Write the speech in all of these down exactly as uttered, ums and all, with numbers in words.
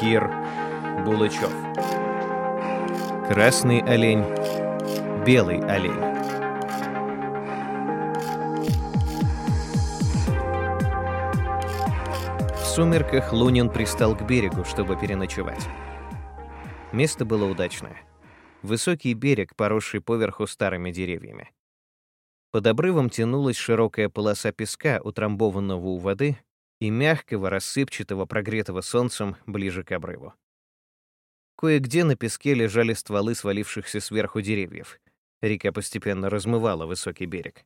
Кир Булычев. Красный олень, белый олень. В сумерках Лунин пристал к берегу, чтобы переночевать. Место было удачное. Высокий берег, поросший поверху старыми деревьями. Под обрывом тянулась широкая полоса песка, утрамбованного у воды, и мягкого, рассыпчатого, прогретого солнцем ближе к обрыву. Кое-где на песке лежали стволы свалившихся сверху деревьев. Река постепенно размывала высокий берег.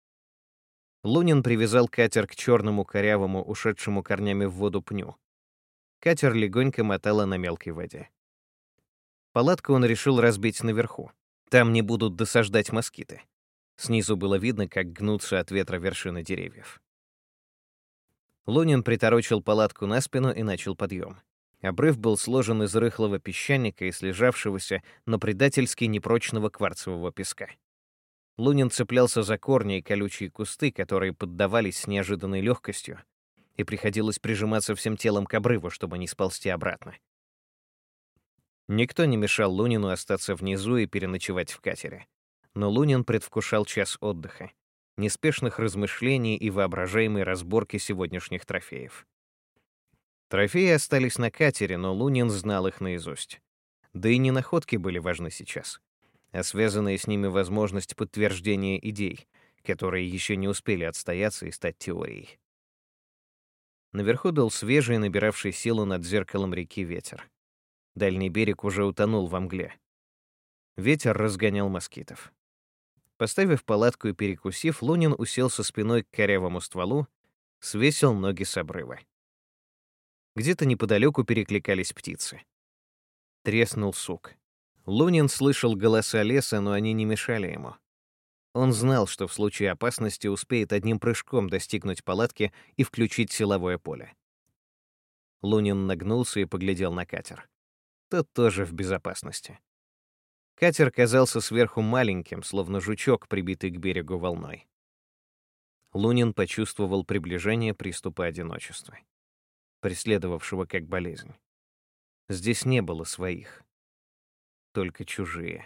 Лунин привязал катер к черному корявому, ушедшему корнями в воду пню. Катер легонько мотало на мелкой воде. Палатку он решил разбить наверху. Там не будут досаждать москиты. Снизу было видно, как гнутся от ветра вершины деревьев. Лунин приторочил палатку на спину и начал подъем. Обрыв был сложен из рыхлого песчаника и слежавшегося, но предательски непрочного кварцевого песка. Лунин цеплялся за корни и колючие кусты, которые поддавались с неожиданной легкостью, и приходилось прижиматься всем телом к обрыву, чтобы не сползти обратно. Никто не мешал Лунину остаться внизу и переночевать в катере. Но Лунин предвкушал час отдыха, неспешных размышлений и воображаемой разборки сегодняшних трофеев. Трофеи остались на катере, но Лунин знал их наизусть. Да и не находки были важны сейчас, а связанная с ними возможность подтверждения идей, которые еще не успели отстояться и стать теорией. Наверху дул свежий, набиравший силу над зеркалом реки ветер. Дальний берег уже утонул во мгле. Ветер разгонял москитов. Поставив палатку и перекусив, Лунин уселся спиной к корявому стволу, свесил ноги с обрыва. Где-то неподалеку перекликались птицы. Треснул сук. Лунин слышал голоса леса, но они не мешали ему. Он знал, что в случае опасности успеет одним прыжком достигнуть палатки и включить силовое поле. Лунин нагнулся и поглядел на катер. Тот тоже в безопасности. Катер казался сверху маленьким, словно жучок, прибитый к берегу волной. Лунин почувствовал приближение приступа одиночества, преследовавшего как болезнь. Здесь не было своих, только чужие.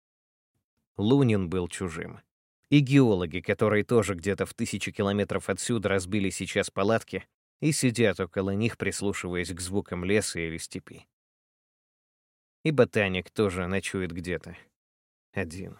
Лунин был чужим. И геологи, которые тоже где-то в тысячи километров отсюда разбили сейчас палатки и сидят около них, прислушиваясь к звукам леса или степи. И ботаник тоже ночует где-то. Один.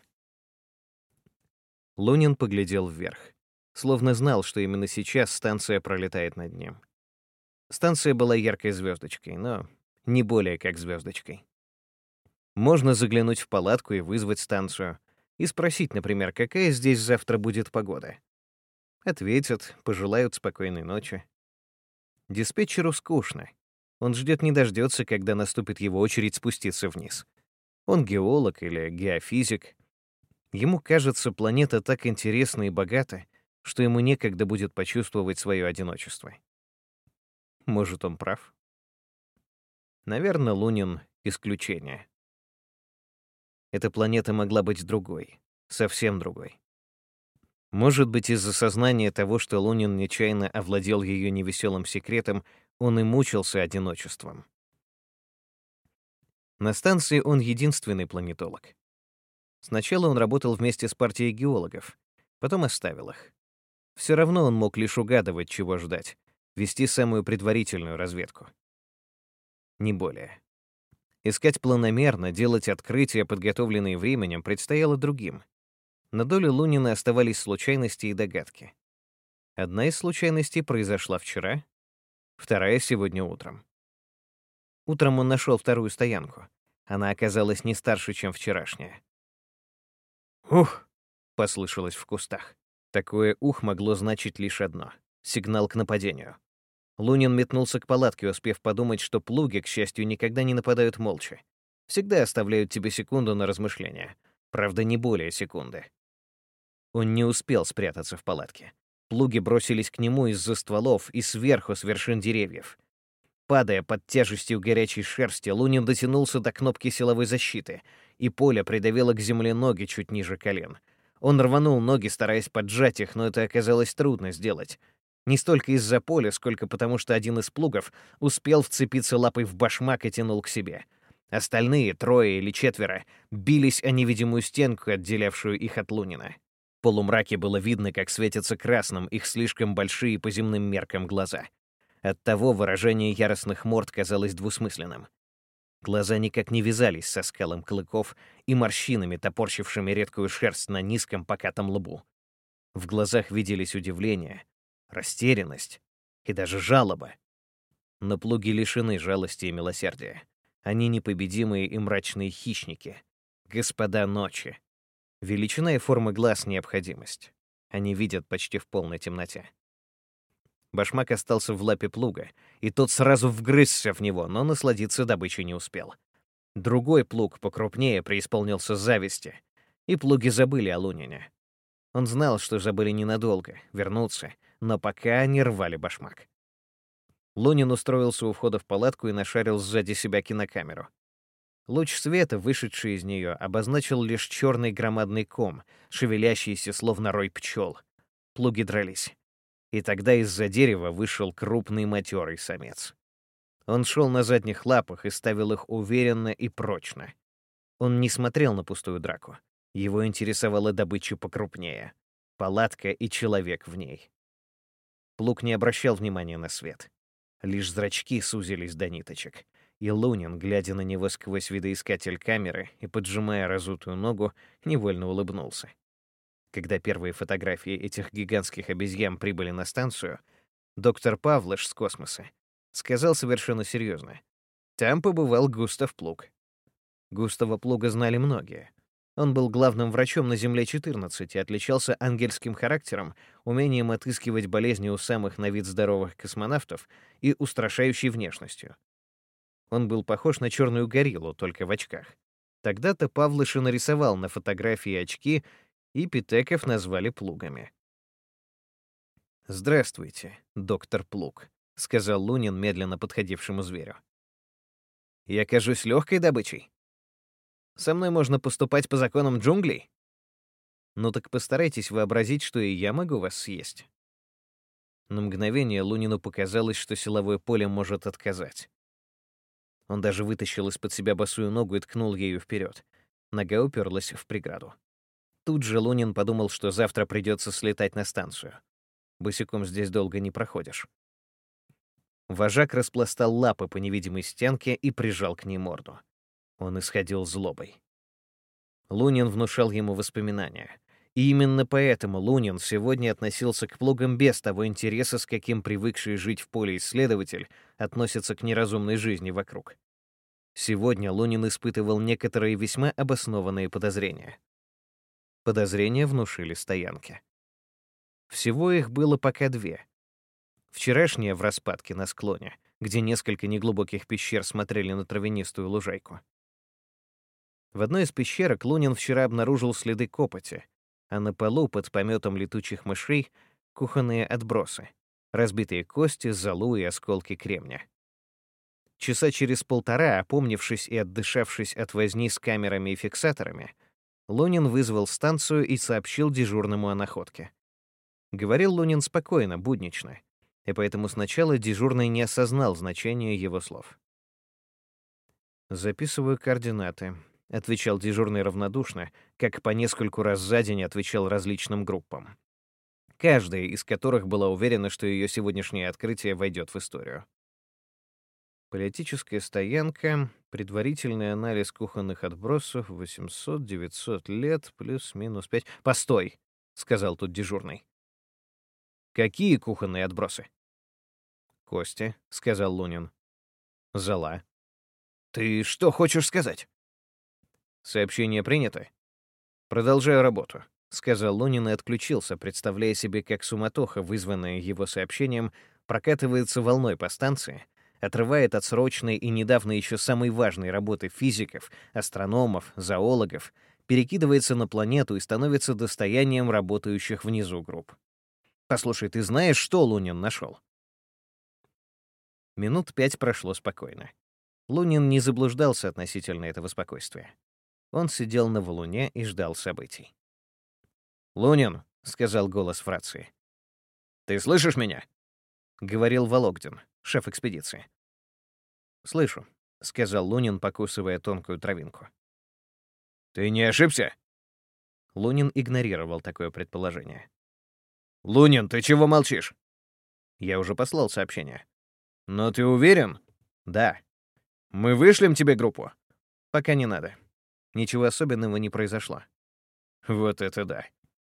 Лунин поглядел вверх, словно знал, что именно сейчас станция пролетает над ним. Станция была яркой звездочкой, но не более как звездочкой. Можно заглянуть в палатку и вызвать станцию, и спросить, например, какая здесь завтра будет погода. Ответят, пожелают спокойной ночи. Диспетчеру скучно. Он ждет не дождется, когда наступит его очередь спуститься вниз. Он геолог или геофизик. Ему кажется, планета так интересна и богата, что ему некогда будет почувствовать свое одиночество. Может, он прав? Наверное, Лунин — исключение. Эта планета могла быть другой, совсем другой. Может быть, из-за сознания того, что Лунин нечаянно овладел ее невеселым секретом, он и мучился одиночеством. На станции он единственный планетолог. Сначала он работал вместе с партией геологов, потом оставил их. Все равно он мог лишь угадывать, чего ждать, вести самую предварительную разведку. Не более. Искать планомерно, делать открытия, подготовленные временем, предстояло другим. На долю Лунина оставались случайности и догадки. Одна из случайностей произошла вчера, вторая — сегодня утром. Утром он нашел вторую стоянку. Она оказалась не старше, чем вчерашняя. «Ух!» — послышалось в кустах. Такое «ух» могло значить лишь одно — сигнал к нападению. Лунин метнулся к палатке, успев подумать, что плуги, к счастью, никогда не нападают молча. Всегда оставляют тебе секунду на размышления. Правда, не более секунды. Он не успел спрятаться в палатке. Плуги бросились к нему из-за стволов и сверху, с вершин деревьев. Падая под тяжестью горячей шерсти, Лунин дотянулся до кнопки силовой защиты, и поле придавило к земле ноги чуть ниже колен. Он рванул ноги, стараясь поджать их, но это оказалось трудно сделать. Не столько из-за поля, сколько потому, что один из плугов успел вцепиться лапой в башмак и тянул к себе. Остальные, трое или четверо, бились о невидимую стенку, отделявшую их от Лунина. В полумраке было видно, как светятся красным их слишком большие по земным меркам глаза. Оттого выражение яростных морд казалось двусмысленным. Глаза никак не вязались со скалом клыков и морщинами, топорщившими редкую шерсть на низком покатом лбу. В глазах виделись удивление, растерянность и даже жалоба. Но плуги лишены жалости и милосердия. Они непобедимые и мрачные хищники, господа ночи. Величина и форма глаз — необходимость. Они видят почти в полной темноте. Башмак остался в лапе плуга, и тот сразу вгрызся в него, но насладиться добычей не успел. Другой плуг, покрупнее, преисполнился зависти, и плуги забыли о Лунине. Он знал, что забыли ненадолго, вернуться, но пока они рвали башмак. Лунин устроился у входа в палатку и нашарил сзади себя кинокамеру. Луч света, вышедший из нее, обозначил лишь черный громадный ком, шевелящийся словно рой пчел. Плуги дрались. И тогда из-за дерева вышел крупный матерый самец. Он шел на задних лапах и ставил их уверенно и прочно. Он не смотрел на пустую драку. Его интересовала добыча покрупнее — палатка и человек в ней. Плуг не обращал внимания на свет. Лишь зрачки сузились до ниточек, и Лунин, глядя на него сквозь видоискатель камеры и поджимая разутую ногу, невольно улыбнулся. Когда первые фотографии этих гигантских обезьян прибыли на станцию, доктор Павлыш с космоса сказал совершенно серьезно: «Там побывал Густав Плуг». Густава Плуга знали многие. Он был главным врачом на Земле-четырнадцать и отличался ангельским характером, умением отыскивать болезни у самых на вид здоровых космонавтов и устрашающей внешностью. Он был похож на черную гориллу, только в очках. Тогда-то Павлыш и нарисовал на фотографии очки, и Питеков назвали плугами. «Здравствуйте, доктор Плуг», — сказал Лунин медленно подходившему зверю. «Я кажусь легкой добычей? Со мной можно поступать по законам джунглей? Ну так постарайтесь вообразить, что и я могу вас съесть». На мгновение Лунину показалось, что силовое поле может отказать. Он даже вытащил из-под себя босую ногу и ткнул ею вперед. Нога уперлась в преграду. Тут же Лунин подумал, что завтра придется слетать на станцию. Босиком здесь долго не проходишь. Вожак распластал лапы по невидимой стенке и прижал к ней морду. Он исходил злобой. Лунин внушал ему воспоминания. И именно поэтому Лунин сегодня относился к плугам без того интереса, с каким привыкший жить в поле исследователь относится к неразумной жизни вокруг. Сегодня Лунин испытывал некоторые весьма обоснованные подозрения. Подозрения внушили стоянки. Всего их было пока две. Вчерашняя в распадке на склоне, где несколько неглубоких пещер смотрели на травянистую лужайку. В одной из пещерок Лунин вчера обнаружил следы копоти, а на полу под пометом летучих мышей кухонные отбросы, разбитые кости, золу и осколки кремня. Часа через полтора, опомнившись и отдышавшись от возни с камерами и фиксаторами, Лунин вызвал станцию и сообщил дежурному о находке. Говорил Лунин спокойно, буднично, и поэтому сначала дежурный не осознал значения его слов. «Записываю координаты», — отвечал дежурный равнодушно, как по нескольку раз за день отвечал различным группам, каждая из которых была уверена, что ее сегодняшнее открытие войдет в историю. Политическая стоянка, предварительный анализ кухонных отбросов, восемьсот-девятьсот лет, плюс-минус пять. «Постой!» — сказал тут дежурный. «Какие кухонные отбросы?» «Кости», — сказал Лунин. «Зола». «Ты что хочешь сказать?» «Сообщение принято. Продолжаю работу», — сказал Лунин и отключился, представляя себе, как суматоха, вызванная его сообщением, прокатывается волной по станции, отрывает от срочной и недавно еще самой важной работы физиков, астрономов, зоологов, перекидывается на планету и становится достоянием работающих внизу групп. «Послушай, ты знаешь, что Лунин нашел?» Минут пять прошло спокойно. Лунин не заблуждался относительно этого спокойствия. Он сидел на валуне и ждал событий. «Лунин», — сказал голос в рации, «Ты слышишь меня?» — говорил Вологдин, шеф экспедиции. «Слышу», — сказал Лунин, покусывая тонкую травинку. «Ты не ошибся?» Лунин игнорировал такое предположение. «Лунин, ты чего молчишь?» «Я уже послал сообщение». «Но ты уверен?» «Да». «Мы вышлем тебе группу?» «Пока не надо. Ничего особенного не произошло». «Вот это да».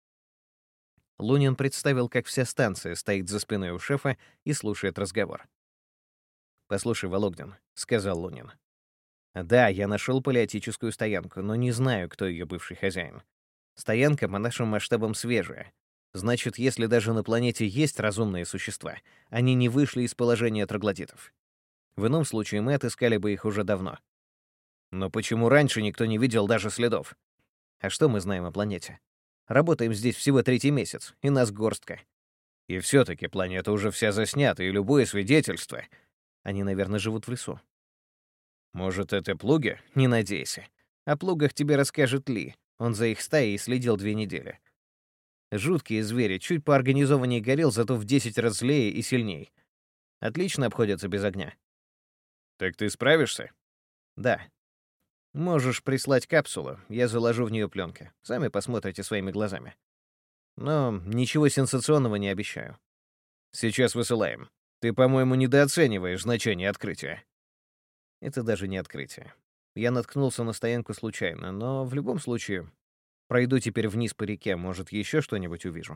Лунин представил, как вся станция стоит за спиной у шефа и слушает разговор. «Послушай, Вологдин», — сказал Лунин. «Да, я нашел палеотическую стоянку, но не знаю, кто ее бывший хозяин. Стоянка по нашим масштабам свежая. Значит, если даже на планете есть разумные существа, они не вышли из положения троглодитов. В ином случае мы отыскали бы их уже давно. Но почему раньше никто не видел даже следов? А что мы знаем о планете? Работаем здесь всего третий месяц, и нас горстка. И все-таки планета уже вся заснята, и любое свидетельство... Они, наверное, живут в лесу. Может, это плуги? Не надейся. О плугах тебе расскажет Ли. Он за их стаей следил две недели. Жуткие звери, чуть поорганизованнее горел, зато в десять раз злее и сильней. Отлично обходятся без огня. Так ты справишься? Да. Можешь прислать капсулу, я заложу в нее пленки. Сами посмотрите своими глазами. Но ничего сенсационного не обещаю. Сейчас высылаем. Ты, по-моему, недооцениваешь значение открытия. Это даже не открытие. Я наткнулся на стоянку случайно, но в любом случае пройду теперь вниз по реке, может, еще что-нибудь увижу.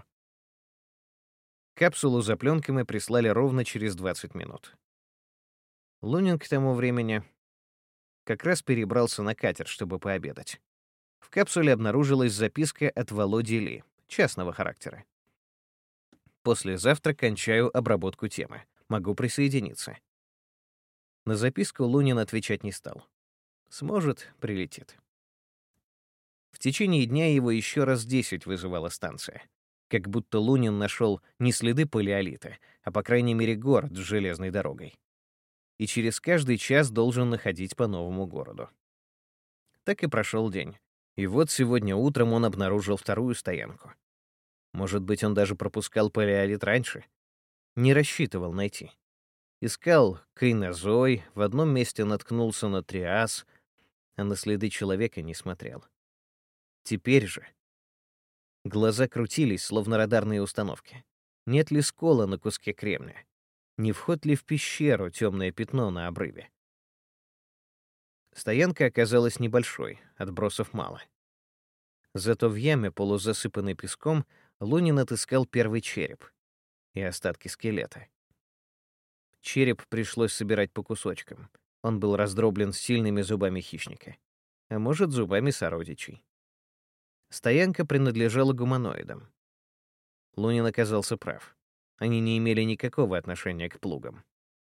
Капсулу за пленками прислали ровно через двадцать минут. Лунин к тому времени как раз перебрался на катер, чтобы пообедать. В капсуле обнаружилась записка от Володи Ли, частного характера. «После завтрака кончаю обработку темы. Могу присоединиться». На записку Лунин отвечать не стал. Сможет — прилетит. В течение дня его еще раз десять вызывала станция. Как будто Лунин нашел не следы палеолита, а по крайней мере город с железной дорогой. И через каждый час должен находить по новому городу. Так и прошел день. И вот сегодня утром он обнаружил вторую стоянку. Может быть, он даже пропускал палеолит раньше? Не рассчитывал найти. Искал кайнозой, в одном месте наткнулся на триас, а на следы человека не смотрел. Теперь же глаза крутились, словно радарные установки. Нет ли скола на куске кремня? Не вход ли в пещеру темное пятно на обрыве? Стоянка оказалась небольшой, отбросов мало. Зато в яме, полузасыпанной песком, Лунин отыскал первый череп и остатки скелета. Череп пришлось собирать по кусочкам. Он был раздроблен сильными зубами хищника. А может, зубами сородичей. Стоянка принадлежала гуманоидам. Лунин оказался прав. Они не имели никакого отношения к плугам.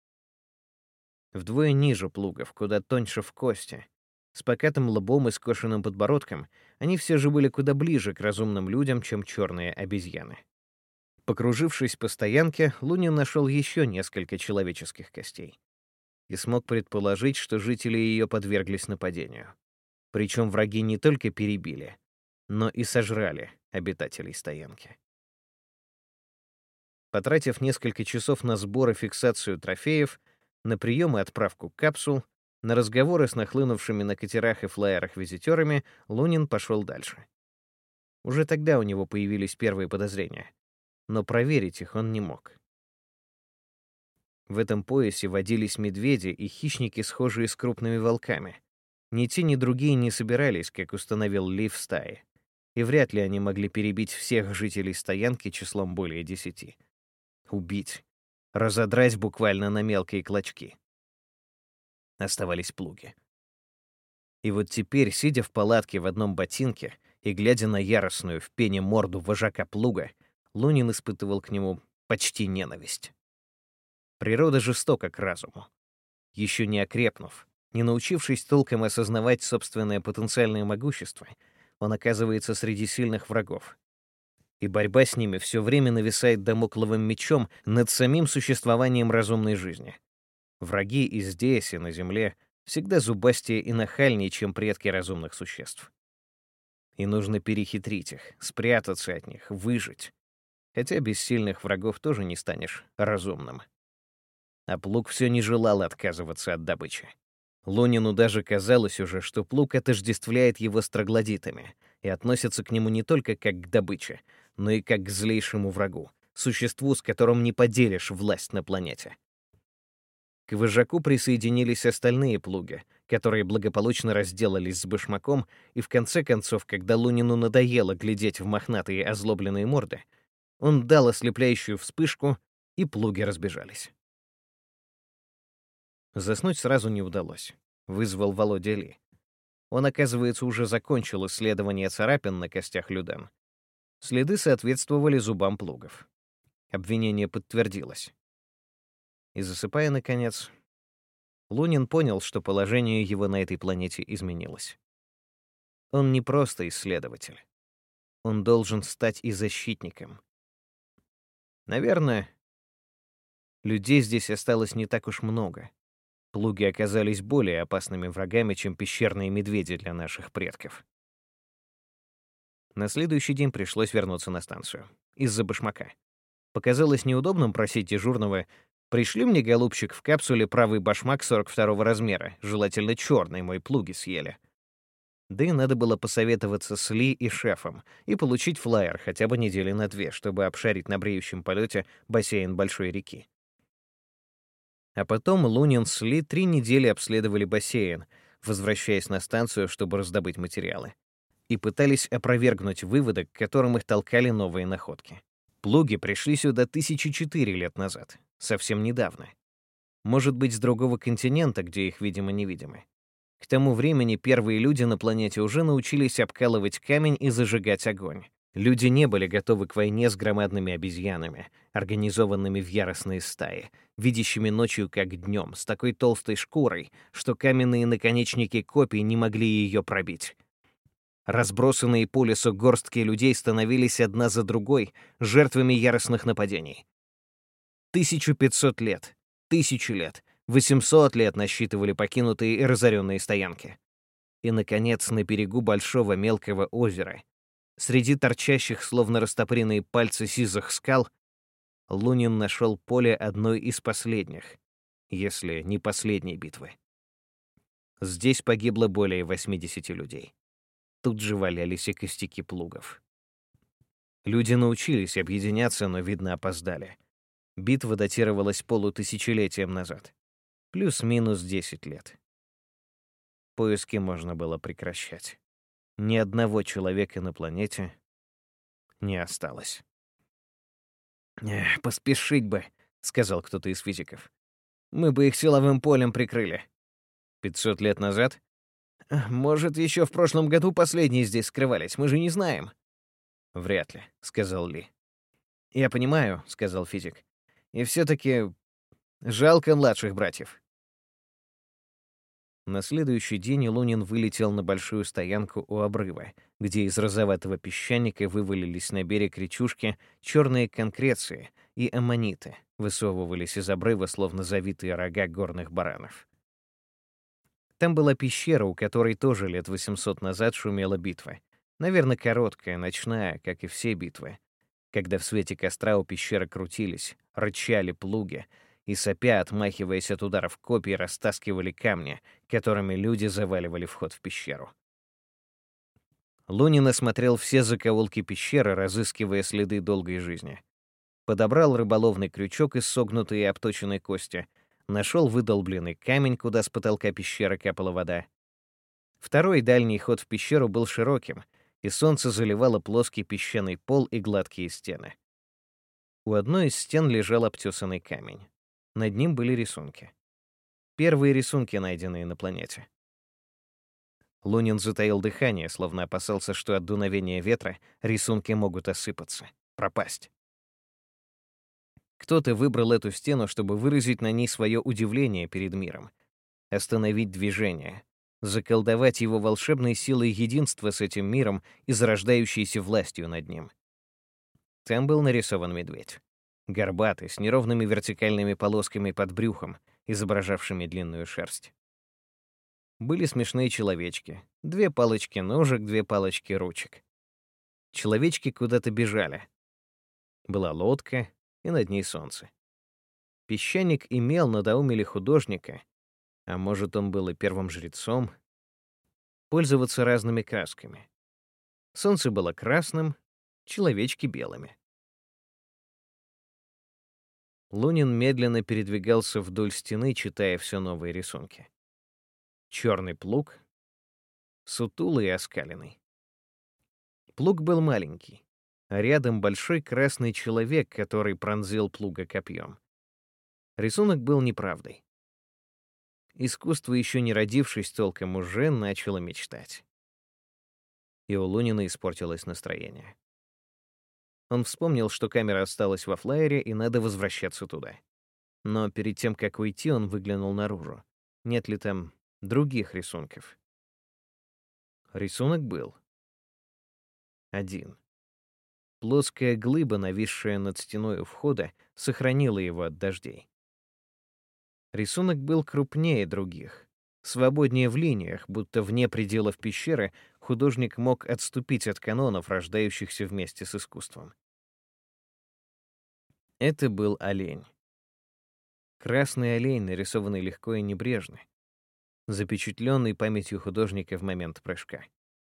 Вдвое ниже плугов, куда тоньше в кости, с покатым лбом и скошенным подбородком, они все же были куда ближе к разумным людям, чем черные обезьяны. Покружившись по стоянке, Лунин нашел еще несколько человеческих костей и смог предположить, что жители ее подверглись нападению. Причем враги не только перебили, но и сожрали обитателей стоянки. Потратив несколько часов на сбор и фиксацию трофеев, на прием и отправку капсул, на разговоры с нахлынувшими на катерах и флайерах визитерами, Лунин пошел дальше. Уже тогда у него появились первые подозрения, но проверить их он не мог. В этом поясе водились медведи и хищники, схожие с крупными волками. Ни те, ни другие не собирались, как установил Ли, в стае, и вряд ли они могли перебить всех жителей стоянки числом более десяти. Убить. Разодрать буквально на мелкие клочки. Оставались плуги. И вот теперь, сидя в палатке в одном ботинке и глядя на яростную в пене морду вожака плуга, Лунин испытывал к нему почти ненависть. Природа жестока к разуму. Еще не окрепнув, не научившись толком осознавать собственное потенциальное могущество, он оказывается среди сильных врагов. И борьба с ними все время нависает дамокловым мечом над самим существованием разумной жизни. Враги и здесь, и на Земле всегда зубастее и нахальнее, чем предки разумных существ. И нужно перехитрить их, спрятаться от них, выжить. Хотя без сильных врагов тоже не станешь разумным. А плуг все не желал отказываться от добычи. Лунину даже казалось уже, что плуг отождествляет его с троглодитами и относится к нему не только как к добыче, но и как к злейшему врагу, существу, с которым не поделишь власть на планете. К вожаку присоединились остальные плуги, которые благополучно разделались с башмаком, и в конце концов, когда Лунину надоело глядеть в мохнатые озлобленные морды, он дал ослепляющую вспышку, и плуги разбежались. Заснуть сразу не удалось. Вызвал Володя Ли. Он, оказывается, уже закончил исследование царапин на костях Люден. Следы соответствовали зубам плугов. Обвинение подтвердилось. И засыпая, наконец, Лунин понял, что положение его на этой планете изменилось. Он не просто исследователь. Он должен стать и защитником. Наверное, людей здесь осталось не так уж много. Плуги оказались более опасными врагами, чем пещерные медведи для наших предков. На следующий день пришлось вернуться на станцию. Из-за башмака. Показалось неудобным просить дежурного: «Пришли мне, голубчик, в капсуле правый башмак сорок второго размера, желательно черный, мой плуги съели». Да и надо было посоветоваться с Ли и шефом и получить флаер хотя бы недели на две, чтобы обшарить на бреющем полете бассейн большой реки. А потом Лунин с Ли три недели обследовали бассейн, возвращаясь на станцию, чтобы раздобыть материалы, и пытались опровергнуть выводы, к которым их толкали новые находки. Плуги пришли сюда тысячи четыре лет назад, совсем недавно. Может быть, с другого континента, где их, видимо, невидимы. К тому времени первые люди на планете уже научились обкалывать камень и зажигать огонь. Люди не были готовы к войне с громадными обезьянами, организованными в яростные стаи, видящими ночью как днем, с такой толстой шкурой, что каменные наконечники копий не могли ее пробить. Разбросанные по лесу горстки людей становились одна за другой жертвами яростных нападений. тысяча пятьсот лет, тысячу лет, восемьсот лет насчитывали покинутые и разоренные стоянки. И, наконец, на берегу большого мелкого озера, среди торчащих, словно растопыренные пальцы сизых скал, Лунин нашел поле одной из последних, если не последней битвы. Здесь погибло более восьмидесяти людей. Тут же валялись и костяки плугов. Люди научились объединяться, но, видно, опоздали. Битва датировалась полутысячелетием назад. Плюс-минус десять лет. Поиски можно было прекращать. Ни одного человека на планете не осталось. «Эх, поспешить бы», — сказал кто-то из физиков. «Мы бы их силовым полем прикрыли». «Пятьсот лет назад?» «Может, еще в прошлом году последние здесь скрывались, мы же не знаем». «Вряд ли», — сказал Ли. «Я понимаю», — сказал физик. «И все-таки жалко младших братьев». На следующий день Лунин вылетел на большую стоянку у обрыва, где из розоватого песчаника вывалились на берег речушки черные конкреции и аммониты, высовывались из обрыва, словно завитые рога горных баранов. Там была пещера, у которой тоже лет восемьсот назад шумела битва. Наверное, короткая, ночная, как и все битвы, когда в свете костра у пещеры крутились, рычали плуги и, сопя, отмахиваясь от ударов копий, растаскивали камни, которыми люди заваливали вход в пещеру. Лунин осмотрел все закоулки пещеры, разыскивая следы долгой жизни. Подобрал рыболовный крючок из согнутой и обточенной кости, нашел выдолбленный камень, куда с потолка пещеры капала вода. Второй дальний ход в пещеру был широким, и солнце заливало плоский песчаный пол и гладкие стены. У одной из стен лежал обтесанный камень. Над ним были рисунки. Первые рисунки, найденные на планете. Лунин затаил дыхание, словно опасался, что от дуновения ветра рисунки могут осыпаться, пропасть. Кто-то выбрал эту стену, чтобы выразить на ней свое удивление перед миром, остановить движение, заколдовать его волшебной силой единства с этим миром и зарождающейся властью над ним. Там был нарисован медведь. Горбатый, с неровными вертикальными полосками под брюхом, изображавшими длинную шерсть. Были смешные человечки. Две палочки ножек, две палочки ручек. Человечки куда-то бежали. Была лодка, и над ней солнце. Песчаник имел надоумили художника, а может, он был и первым жрецом, пользоваться разными красками. Солнце было красным, человечки — белыми. Лунин медленно передвигался вдоль стены, читая все новые рисунки. Черный плуг, сутулый и оскаленный. Плуг был маленький, а рядом большой красный человек, который пронзил плуга копьем. Рисунок был неправдой. Искусство, еще не родившись толком, уже начало мечтать. И у Лунина испортилось настроение. Он вспомнил, что камера осталась во флайере, и надо возвращаться туда. Но перед тем, как уйти, он выглянул наружу. Нет ли там других рисунков? Рисунок был. Один. Плоская глыба, нависшая над стеной у входа, сохранила его от дождей. Рисунок был крупнее других, свободнее в линиях, будто вне пределов пещеры художник мог отступить от канонов, рождающихся вместе с искусством. Это был олень. Красный олень, нарисованный легко и небрежно, запечатленный памятью художника в момент прыжка.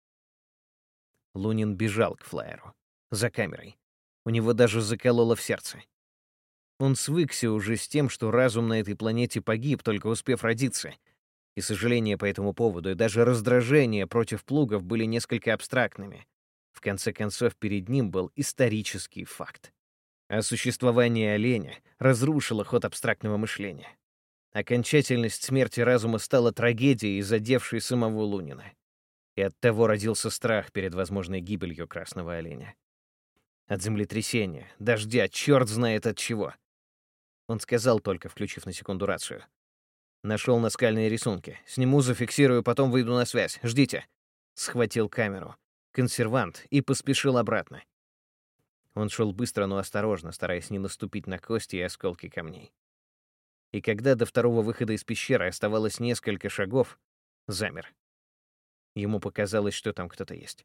Лунин бежал к флайеру, за камерой. У него даже закололо в сердце. Он свыкся уже с тем, что разум на этой планете погиб, только успев родиться. И сожаление по этому поводу, и даже раздражение против плугов были несколько абстрактными. В конце концов, перед ним был исторический факт. А существование оленя разрушило ход абстрактного мышления. Окончательность смерти разума стала трагедией, задевшей самого Лунина. И оттого родился страх перед возможной гибелью красного оленя. От землетрясения, дождя, черт знает от чего. Он сказал, только включив на секунду рацию. «Нашел наскальные рисунки. Сниму, зафиксирую, потом выйду на связь. Ждите». Схватил камеру, консервант и поспешил обратно. Он шел быстро, но осторожно, стараясь не наступить на кости и осколки камней. И когда до второго выхода из пещеры оставалось несколько шагов, замер. Ему показалось, что там кто-то есть.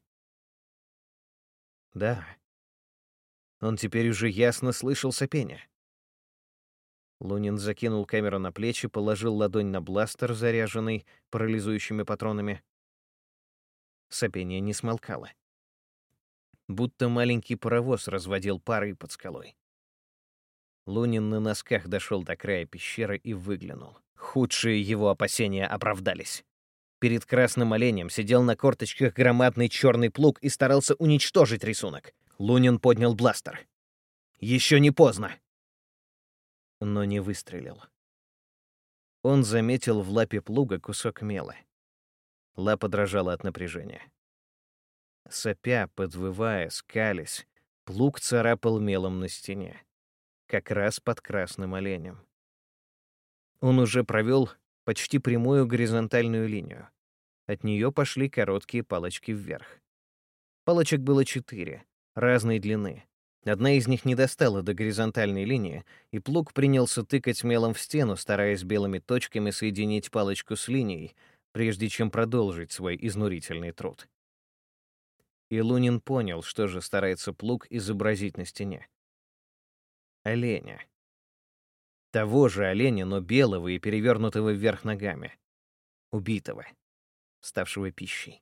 Да. Он теперь уже ясно слышал сопение. Лунин закинул камеру на плечи, положил ладонь на бластер, заряженный парализующими патронами. Сопение не смолкало. Будто маленький паровоз разводил пары под скалой. Лунин на носках дошел до края пещеры и выглянул. Худшие его опасения оправдались. Перед красным оленем сидел на корточках громадный черный плуг и старался уничтожить рисунок. Лунин поднял бластер. «Еще не поздно!» Но не выстрелил. Он заметил в лапе плуга кусок мела. Лапа дрожала от напряжения. Сопя, подвывая, скалясь, плуг царапал мелом на стене, как раз под красным оленем. Он уже провел почти прямую горизонтальную линию. От нее пошли короткие палочки вверх. Палочек было четыре, разной длины. Одна из них не достала до горизонтальной линии, и плуг принялся тыкать мелом в стену, стараясь белыми точками соединить палочку с линией, прежде чем продолжить свой изнурительный труд. И Лунин понял, что же старается плуг изобразить на стене. Оленя. Того же оленя, но белого и перевернутого вверх ногами. Убитого, ставшего пищей.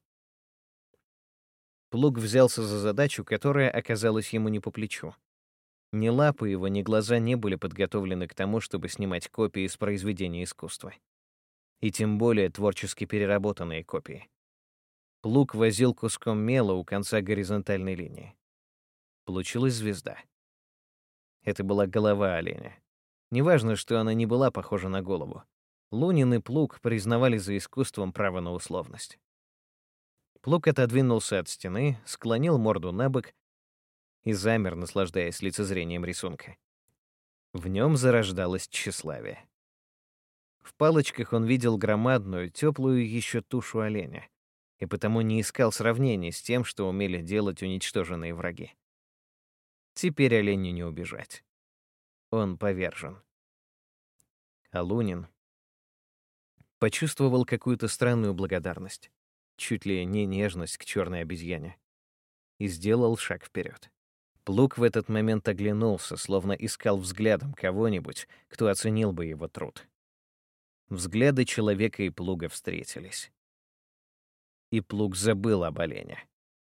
Плуг взялся за задачу, которая оказалась ему не по плечу. Ни лапы его, ни глаза не были подготовлены к тому, чтобы снимать копии из произведения искусства. И тем более творчески переработанные копии. Плуг возил куском мела у конца горизонтальной линии. Получилась звезда. Это была голова оленя. Неважно, что она не была похожа на голову. Лунин и Плуг признавали за искусством право на условность. Плуг отодвинулся от стены, склонил морду набок и замер, наслаждаясь лицезрением рисунка. В нем зарождалось тщеславие. В палочках он видел громадную, теплую еще тушу оленя, и потому не искал сравнений с тем, что умели делать уничтоженные враги. Теперь оленю не убежать. Он повержен. А Лунин почувствовал какую-то странную благодарность, чуть ли не нежность к черной обезьяне, и сделал шаг вперед. Плуг в этот момент оглянулся, словно искал взглядом кого-нибудь, кто оценил бы его труд. Взгляды человека и плуга встретились. И плуг забыл об олене.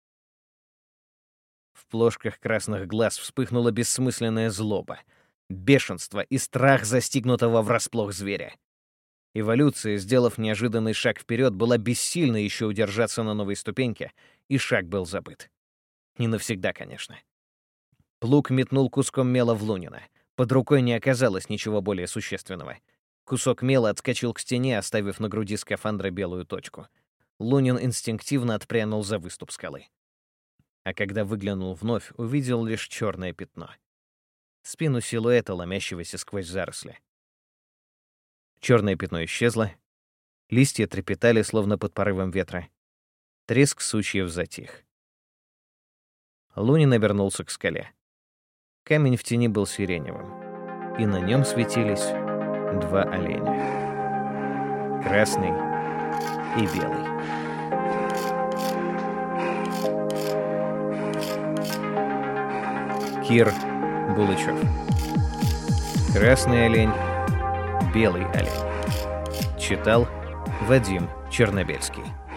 В плошках красных глаз вспыхнула бессмысленная злоба, бешенство и страх застигнутого врасплох зверя. Эволюция, сделав неожиданный шаг вперед, была бессильна еще удержаться на новой ступеньке, и шаг был забыт. Не навсегда, конечно. Плуг метнул куском мела в Лунина. Под рукой не оказалось ничего более существенного. Кусок мела отскочил к стене, оставив на груди скафандра белую точку. Лунин инстинктивно отпрянул за выступ скалы. А когда выглянул вновь, увидел лишь черное пятно. Спину силуэта, ломящегося сквозь заросли. Черное пятно исчезло. Листья трепетали, словно под порывом ветра. Треск сучьев затих. Лунин обернулся к скале. Камень в тени был сиреневым, и на нем светились два оленя. Красный и белый. Кир Булычев. Красный олень, белый олень. Читал Вадим Чернобельский.